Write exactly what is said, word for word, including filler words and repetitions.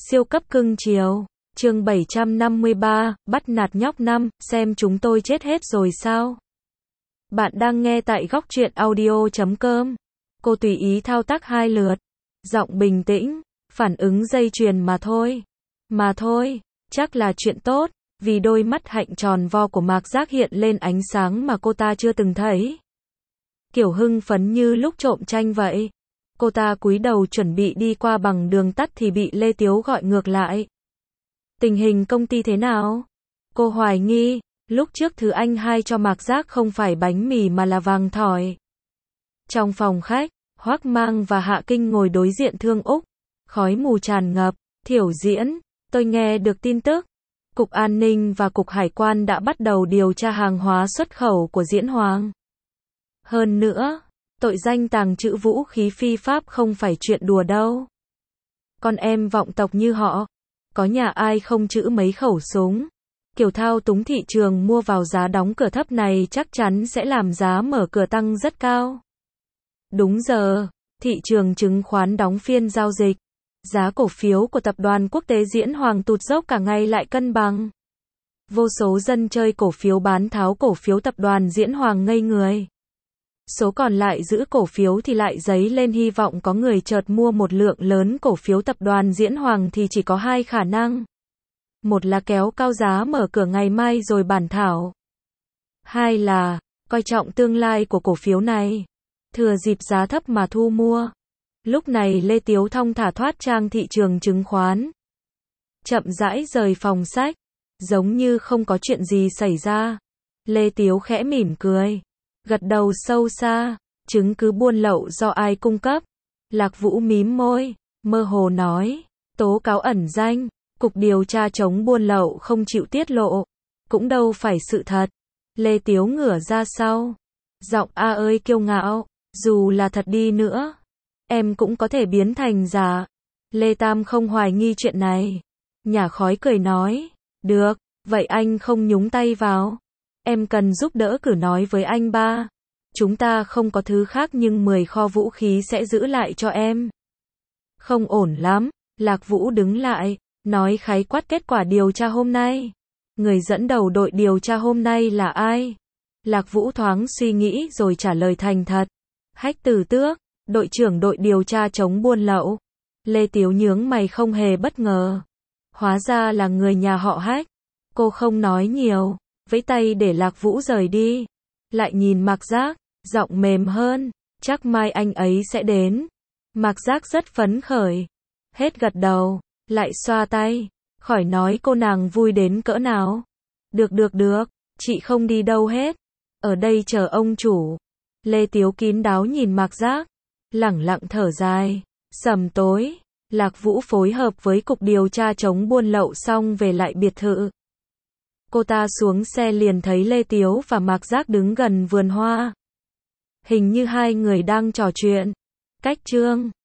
Siêu cấp cưng chiều. Chương bảy trăm năm mươi ba, bắt nạt nhóc năm, xem chúng tôi chết hết rồi sao? Bạn đang nghe tại góc truyện audio chấm com. Cô tùy ý thao tác hai lượt. Giọng bình tĩnh, phản ứng dây chuyền mà thôi. Mà thôi, chắc là chuyện tốt, vì đôi mắt hạnh tròn vo của Mạc Giác hiện lên ánh sáng mà cô ta chưa từng thấy. Kiểu hưng phấn như lúc trộm tranh vậy. Cô ta cúi đầu chuẩn bị đi qua bằng đường tắt thì bị Lê Tiếu gọi ngược lại. Tình hình công ty thế nào? Cô hoài nghi, lúc trước thứ anh hai cho Mạc Giác không phải bánh mì mà là vàng thỏi. Trong phòng khách, Hoắc Mang và Hạ Kinh ngồi đối diện Thương Úc. Khói mù tràn ngập. Thiểu Diễn, tôi nghe được tin tức. Cục An ninh và Cục Hải quan đã bắt đầu điều tra hàng hóa xuất khẩu của Diễn Hoàng. Hơn nữa, tội danh tàng trữ vũ khí phi pháp không phải chuyện đùa đâu. Con em vọng tộc như họ, có nhà ai không trữ mấy khẩu súng. Kiểu thao túng thị trường mua vào giá đóng cửa thấp này chắc chắn sẽ làm giá mở cửa tăng rất cao. Đúng giờ, thị trường chứng khoán đóng phiên giao dịch. Giá cổ phiếu của tập đoàn quốc tế Diễn Hoàng tụt dốc cả ngày lại cân bằng. Vô số dân chơi cổ phiếu bán tháo cổ phiếu tập đoàn Diễn Hoàng ngây người. Số còn lại giữ cổ phiếu thì lại dấy lên hy vọng có người chợt mua một lượng lớn cổ phiếu tập đoàn Diễn Hoàng thì chỉ có hai khả năng. Một là kéo cao giá mở cửa ngày mai rồi bản thảo. Hai là, coi trọng tương lai của cổ phiếu này. Thừa dịp giá thấp mà thu mua. Lúc này Lê Tiếu thong thả thoát trang thị trường chứng khoán. Chậm rãi rời phòng sách. Giống như không có chuyện gì xảy ra. Lê Tiếu khẽ mỉm cười. Gật đầu sâu xa. Chứng cứ buôn lậu do ai cung cấp? Lạc Vũ mím môi, mơ hồ nói. Tố cáo ẩn danh. Cục điều tra chống buôn lậu không chịu tiết lộ. Cũng đâu phải sự thật. Lê Tiếu ngửa ra sau. Giọng a ơi kiêu ngạo. Dù là thật đi nữa, em cũng có thể biến thành giả. Lê Tam không hoài nghi chuyện này. Nhả khói cười nói. Được, vậy anh không nhúng tay vào. Em cần giúp đỡ cử nói với anh ba. Chúng ta không có thứ khác nhưng mười kho vũ khí sẽ giữ lại cho em. Không ổn lắm. Lạc Vũ đứng lại, nói khái quát kết quả điều tra hôm nay. Người dẫn đầu đội điều tra hôm nay là ai? Lạc Vũ thoáng suy nghĩ rồi trả lời thành thật. Hách Tử Tước, đội trưởng đội điều tra chống buôn lậu. Lê Tiếu nhướng mày không hề bất ngờ. Hóa ra là người nhà họ Hách. Cô không nói nhiều, vẫy tay để Lạc Vũ rời đi. Lại nhìn Mạc Giác, giọng mềm hơn. Chắc mai anh ấy sẽ đến. Mạc Giác rất phấn khởi. Hết gật đầu, lại xoa tay. Khỏi nói cô nàng vui đến cỡ nào. Được được được, chị không đi đâu hết. Ở đây chờ ông chủ. Lê Tiếu kín đáo nhìn Mạc Giác. Lẳng lặng thở dài. Sầm tối, Lạc Vũ phối hợp với cục điều tra chống buôn lậu xong về lại biệt thự. Cô ta xuống xe liền thấy Lê Tiếu và Mạc Giác đứng gần vườn hoa. Hình như hai người đang trò chuyện. Cách chương